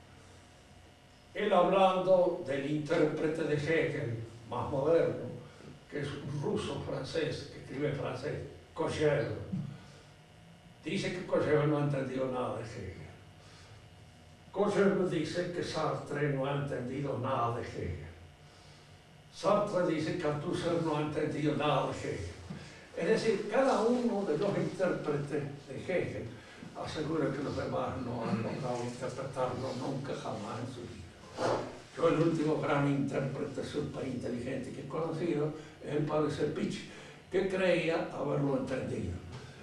Él hablando del intérprete de Hegel, más moderno, que es un ruso-francés, que escribe en francés, Cogel. Dice que Cogel no ha entendido nada de Hegel. Cogel dice que Sartre no ha entendido nada de Hegel. Sartre dice que Althusser no ha entendido nada de Hegel. Es decir, cada uno de los intérpretes de Hegel asegura que los demás no han logrado interpretarlo nunca jamás en su vida. Yo el último gran intérprete superinteligente que he conocido es el padre Serpich, que creía haberlo entendido.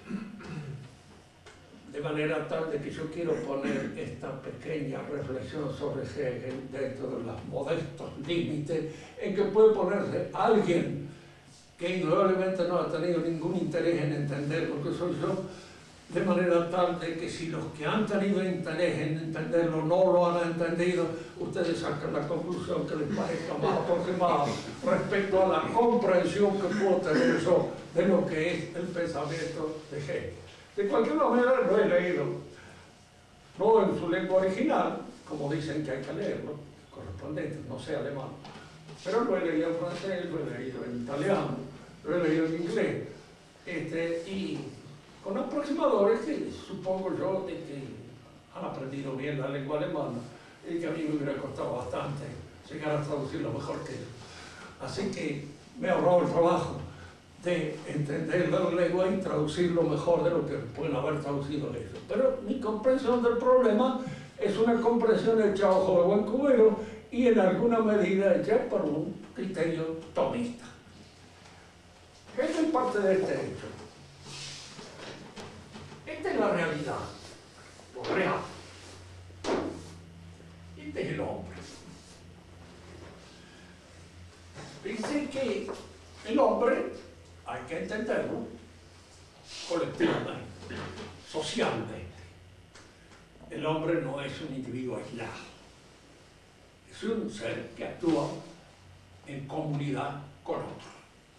De manera tal de que yo quiero poner esta pequeña reflexión sobre Hegel dentro de los modestos límites en que puede ponerse alguien que indudablemente no ha tenido ningún interés en entender lo que soy yo, de manera tal de que si los que han tenido interés en entenderlo no lo han entendido, ustedes sacan la conclusión que les parezca más aproximada respecto a la comprensión que puedo tener yo de lo que es el pensamiento de Hegel. De cualquier manera lo he leído, no en su lengua original, como dicen que hay que leerlo, correspondiente, no sé alemán, pero lo he leído en francés, lo he leído en italiano, lo he leído en inglés. y con aproximadores que supongo yo de que han aprendido bien la lengua alemana y que a mí me hubiera costado bastante llegar a traducirlo mejor que ellos. Así que me he ahorrado el trabajo de entender la lengua y traducirlo mejor de lo que pueden haber traducido ellos. Pero mi comprensión del problema es una comprensión hecha a ojo de buen cubero y en alguna medida hecha por un criterio tomista. Esto es parte de este hecho. Esta es la realidad, lo real. Este es el hombre. Dice que el hombre hay que entenderlo colectivamente, socialmente. El hombre no es un individuo aislado, es un ser que actúa en comunidad con otros.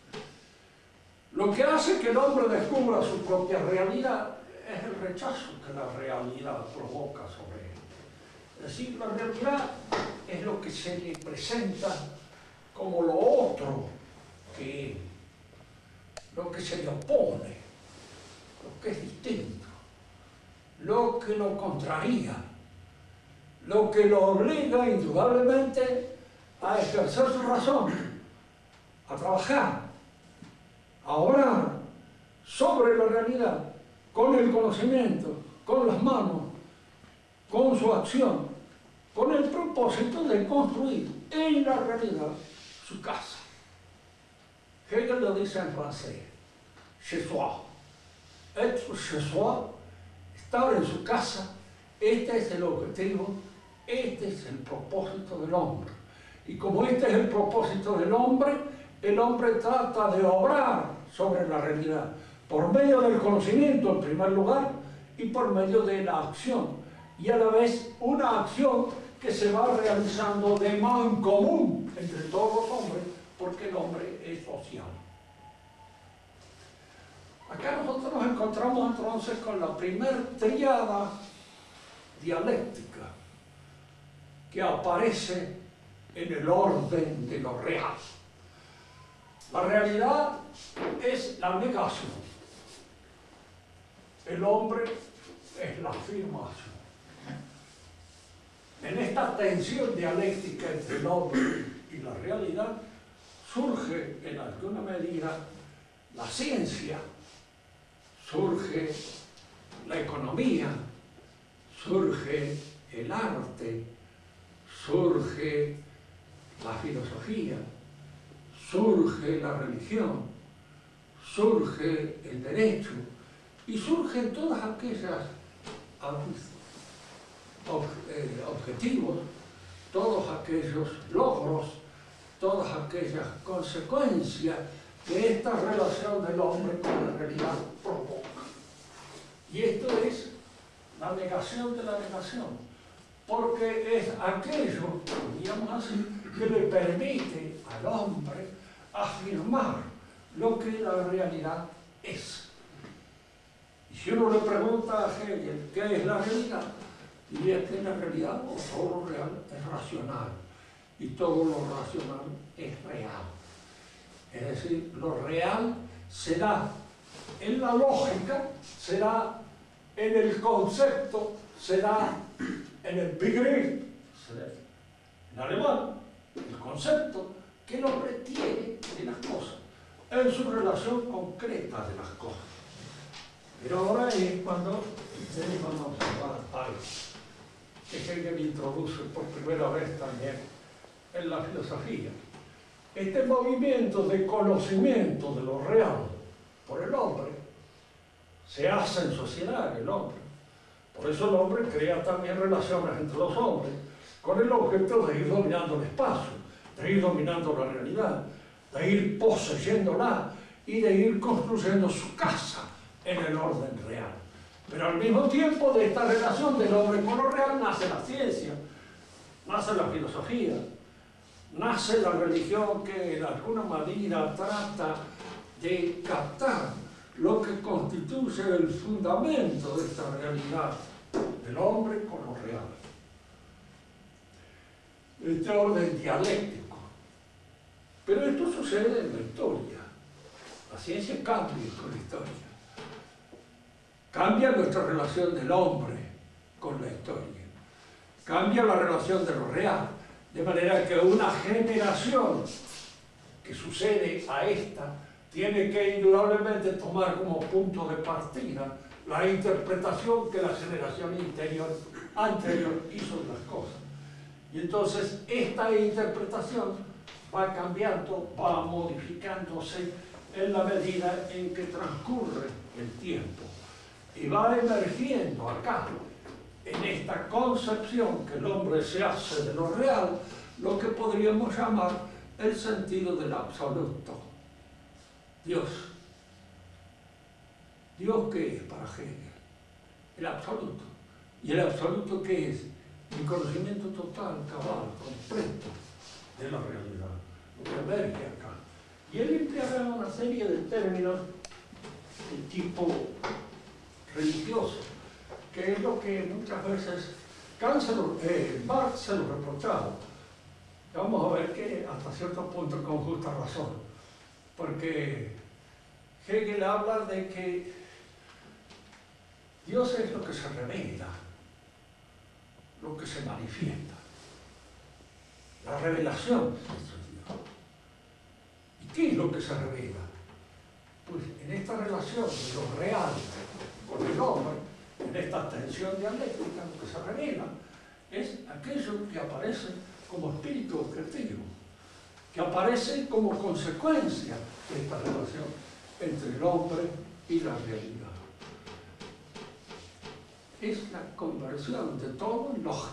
Lo que hace que el hombre descubra su propia realidad es el rechazo que la realidad provoca sobre él. Es decir, la realidad es lo que se le presenta como lo otro que él, lo que se le opone, lo que es distinto, lo que lo contraría, lo que lo obliga indudablemente a ejercer su razón, a trabajar, a obrar sobre la realidad, con el conocimiento, con las manos, con su acción, con el propósito de construir en la realidad su casa. Hegel lo dice en francés, chez soi. Être chez soi, estar en su casa, este es el objetivo, este es el propósito del hombre. Y como este es el propósito del hombre, el hombre trata de obrar sobre la realidad, por medio del conocimiento en primer lugar, y por medio de la acción, y a la vez una acción que se va realizando de mancomun entre todos los hombres, porque el hombre es social. Acá nosotros nos encontramos entonces con la primer tríada dialéctica que aparece en el orden de lo real. La realidad es la negación. El hombre es la afirmación. En esta tensión dialéctica entre el hombre y la realidad surge en alguna medida la ciencia, surge la economía, surge el arte, surge la filosofía, surge la religión, surge el derecho y surgen todas aquellas objetivos, todos aquellos logros, todas aquellas consecuencias que esta relación del hombre con la realidad provoca. Y esto es la negación de la negación, porque es aquello, digamos así, que le permite al hombre afirmar lo que la realidad es. Y si uno le pregunta a Hegel qué es la realidad, diría que la realidad, o todo lo real, es racional, y todo lo racional es real. Es decir, lo real será en la lógica, será en el concepto, será en el Begriff, en alemán, el concepto que el hombre tiene de las cosas, en su relación concreta de las cosas. Pero ahora es cuando ustedes van a observar algo que Hegel introduce por primera vez también en la filosofía. Este movimiento de conocimiento de lo real por el hombre se hace en sociedad, el hombre. Por eso el hombre crea también relaciones entre los hombres con el objeto de ir dominando el espacio, de ir dominando la realidad, de ir poseyéndola y de ir construyendo su casa en el orden real. Pero al mismo tiempo de esta relación del hombre con lo real nace la ciencia, nace la filosofía, nace la religión que de alguna manera trata de captar lo que constituye el fundamento de esta realidad del hombre con lo real. Este orden dialéctico. Pero esto sucede en la historia. La ciencia cambia con la historia. Cambia nuestra relación del hombre con la historia. Cambia la relación de lo real. De manera que una generación que sucede a esta tiene que indudablemente tomar como punto de partida la interpretación que la generación anterior hizo de las cosas. Y entonces esta interpretación va cambiando, va modificándose en la medida en que transcurre el tiempo. Y va emergiendo acá, en esta concepción que el hombre se hace de lo real, lo que podríamos llamar el sentido del absoluto. Dios. ¿Dios qué es para Hegel? El absoluto. ¿Y el absoluto qué es? El conocimiento total, cabal, completo de la realidad, lo que emerge acá. Y él emplea una serie de términos de tipo religioso, que es lo que muchas veces Marx se lo reprochaba. Vamos a ver que hasta cierto punto con justa razón, porque Hegel habla de que Dios es lo que se revela, lo que se manifiesta, la revelación de Dios. ¿Y qué es lo que se revela? Pues en esta relación de lo real con el hombre, en esta tensión dialéctica, lo que se revela es aquello que aparece como espíritu objetivo, que aparece como consecuencia de esta relación entre el hombre y la realidad. Es la conversión de todo en lógica.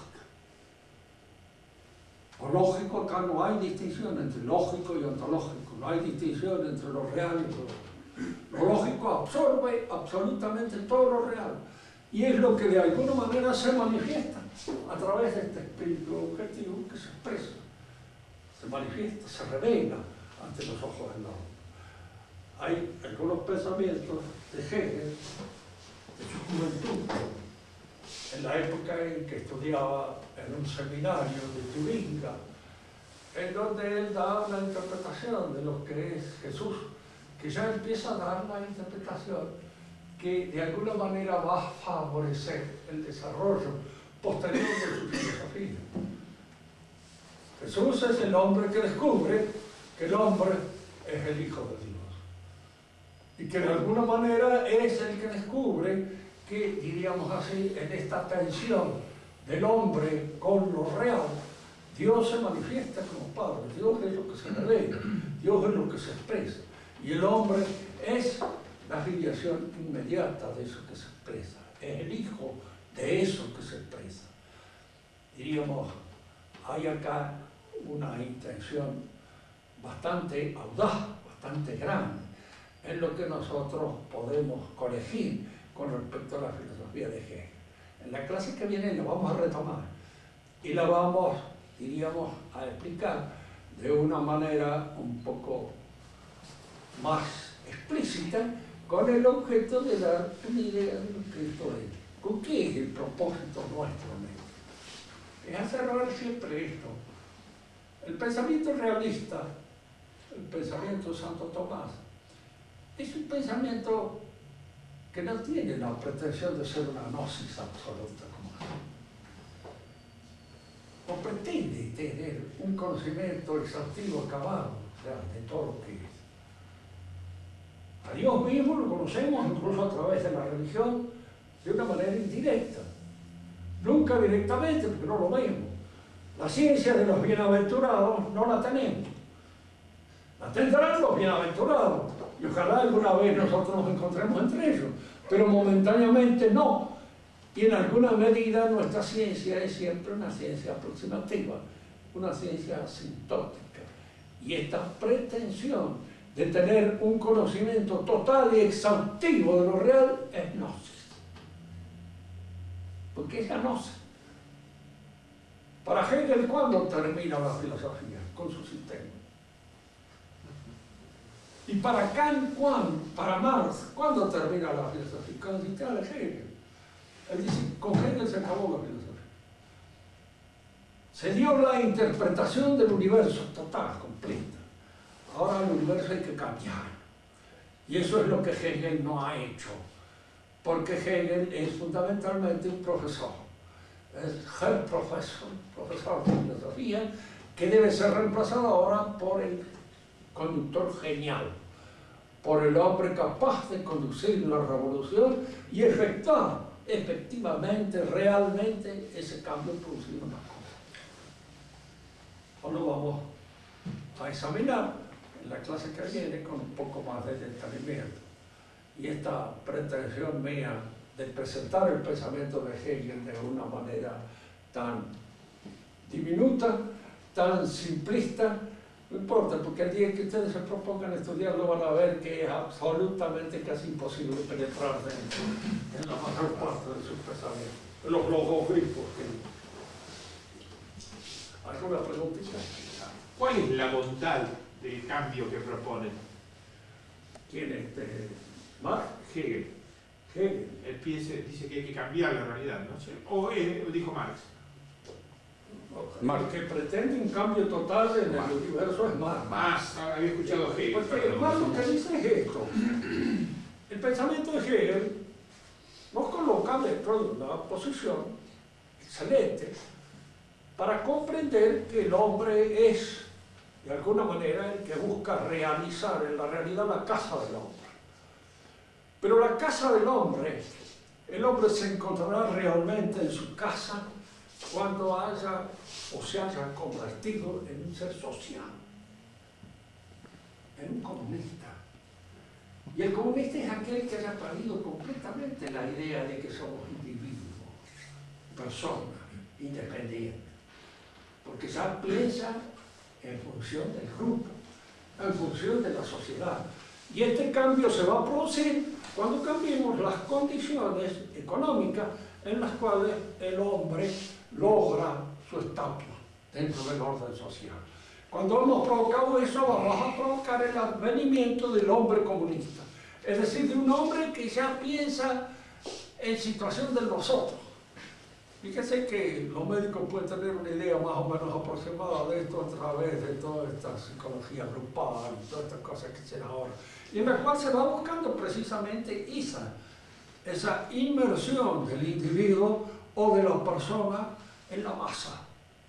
Lo lógico, acá no hay distinción entre lógico y ontológico, no hay distinción entre lo real y lo lógico absorbe absolutamente todo lo real y es lo que de alguna manera se manifiesta a través de este espíritu objetivo que se expresa, se manifiesta, se revela ante los ojos del hombre. Hay algunos pensamientos de Hegel, de su juventud, en la época en que estudiaba en un seminario de Turinga, en donde él da una interpretación de lo que es Jesús, que ya empieza a dar una interpretación que de alguna manera va a favorecer el desarrollo posterior de su filosofía. Jesús es el hombre que descubre que el hombre es el Hijo de Dios. Y que de alguna manera es el que descubre que, diríamos así, en esta tensión del hombre con lo real, Dios se manifiesta como Padre, Dios es lo que se revela, Dios es lo que se expresa. Y el hombre es la filiación inmediata de eso que se expresa, es el hijo de eso que se expresa. Diríamos, hay acá una intención bastante audaz, bastante grande, en lo que nosotros podemos corregir con respecto a la filosofía de Hegel. En la clase que viene la vamos a retomar y la vamos, diríamos, a explicar de una manera un poco más explícita, con el objeto de dar una idea de lo que esto es. ¿Con qué es el propósito nuestro en esto? Es hacer ver siempre esto. El pensamiento realista, el pensamiento de Santo Tomás, es un pensamiento que no tiene la pretensión de ser una gnosis absoluta como así. O pretende tener un conocimiento exhaustivo, acabado, o sea, de todo lo que es. A Dios mismo lo conocemos incluso a través de la religión de una manera indirecta. Nunca directamente, porque no lo vemos. La ciencia de los bienaventurados no la tenemos. La tendrán los bienaventurados. Y ojalá alguna vez nosotros nos encontremos entre ellos. Pero momentáneamente no. Y en alguna medida nuestra ciencia es siempre una ciencia aproximativa, una ciencia asintótica. Y esta pretensión de tener un conocimiento total y exhaustivo de lo real es gnosis. Porque es la gnosis. Para Hegel, ¿cuándo termina la filosofía? Con su sistema. Y para Kant, ¿cuándo? Para Marx, ¿cuándo termina la filosofía? Con el sistema de Hegel. Él dice, con Hegel se acabó la filosofía. Se dio la interpretación del universo total, completa. Ahora el universo hay que cambiar. Y eso es lo que Hegel no ha hecho, porque Hegel es fundamentalmente un profesor, es Herr Professor, profesor de filosofía, que debe ser reemplazado ahora por el conductor genial, por el hombre capaz de conducir la revolución y efectuar efectivamente, realmente, ese cambio producido en las cosas. Ahora lo vamos a examinar en la clase que viene con un poco más de detenimiento. Y esta pretensión mía de presentar el pensamiento de Hegel de una manera tan diminuta, tan simplista, no importa, porque el día que ustedes se propongan estudiarlo van a ver que es absolutamente casi imposible penetrar dentro, en la mayor parte de sus pensamientos, los logogrifos. ¿Alguna preguntita? ¿Cuál es la bondad del cambio que proponen? ¿Quién es? ¿Marx? Hegel. Hegel. Él dice que hay que cambiar la realidad, ¿no? O dijo Marx. Marx, que pretende un cambio total en el universo es Marx. Más, había escuchado Hegel. Porque Marx lo que dice es esto. El pensamiento de Hegel nos coloca dentro de una posición excelente para comprender que el hombre es, de alguna manera, el que busca realizar en la realidad la casa del hombre. Pero la casa del hombre, el hombre se encontrará realmente en su casa cuando haya o se haya convertido en un ser social, en un comunista. Y el comunista es aquel que haya perdido completamente la idea de que somos individuos, personas independientes, porque ya piensa en función del grupo, en función de la sociedad. Y este cambio se va a producir cuando cambiemos las condiciones económicas en las cuales el hombre logra su estatus dentro del orden social. Cuando hemos provocado eso, vamos a provocar el advenimiento del hombre comunista, es decir, de un hombre que ya piensa en situación de nosotros. Fíjese que los médicos pueden tener una idea más o menos aproximada de esto a través de toda esta psicología grupal y todas estas cosas que se dan ahora, y en la cual se va buscando precisamente esa inmersión del individuo o de la persona en la masa.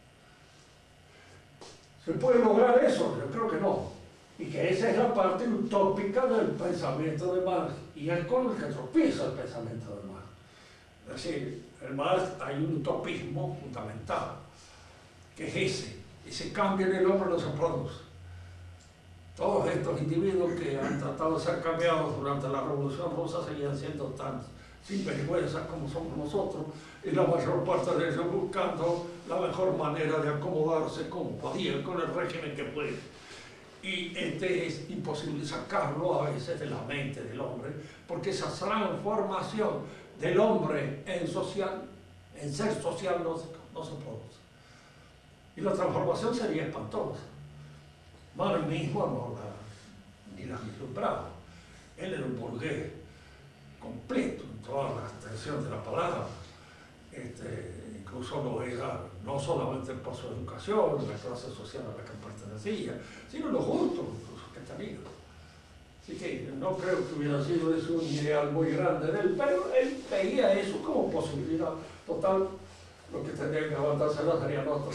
¿Se puede lograr eso? Yo creo que no. Y que esa es la parte utópica del pensamiento de Marx, y es con el que tropieza el pensamiento de Marx. Es decir, en Marx hay un utopismo fundamental, que es ese cambio en el hombre no se produce. Todos estos individuos que han tratado de ser cambiados durante la Revolución Rusa seguían siendo tan sinvergüenzas como somos nosotros, y la mayor parte de ellos buscando la mejor manera de acomodarse como podían con el régimen que puede. Y es imposible sacarlo a veces de la mente del hombre, porque esa transformación del hombre en ser social no se produce. Y la transformación sería espantosa. Marx mismo ni la vislumbraba. Él era un burgués completo en toda la extensión de la palabra. Incluso lo era no solamente por su educación, la clase social a la que pertenecía, sino los gustos incluso que tenía. Así que no creo que hubiera sido eso un ideal muy grande de él, pero él veía eso como posibilidad total. Lo que tendría que aguantársela serían otros.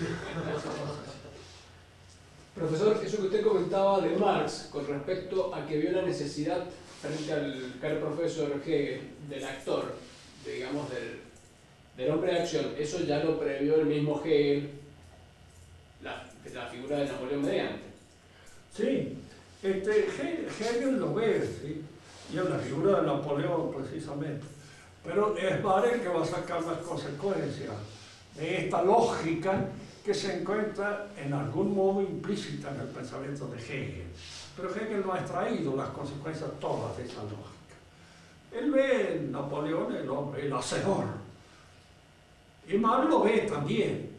Profesor, eso que usted comentaba de Marx con respecto a que vio la necesidad frente al profesor Hegel del actor, digamos del hombre de acción, eso ya lo previó el mismo Hegel, la figura de Napoleón mediante. Sí, Hegel lo ve, ¿sí? Y en la figura de Napoleón precisamente, pero es Marx el que va a sacar las consecuencias de esta lógica que se encuentra en algún modo implícita en el pensamiento de Hegel. Pero Hegel no ha extraído las consecuencias todas de esa lógica. Él ve en Napoleón el hombre, el hacedor. Y Marx lo ve también.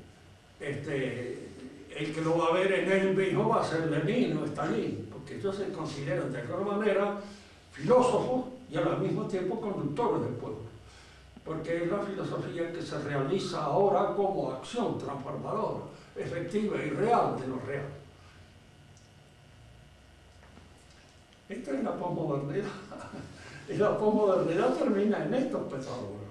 El que lo va a ver en él mismo va a ser Lenin o Stalin, porque ellos se consideran de alguna manera filósofos y al mismo tiempo conductores del pueblo. Porque es la filosofía que se realiza ahora como acción transformadora, efectiva y real de lo real. Esto es la posmodernidad. Y la posmodernidad termina en estos pensadores.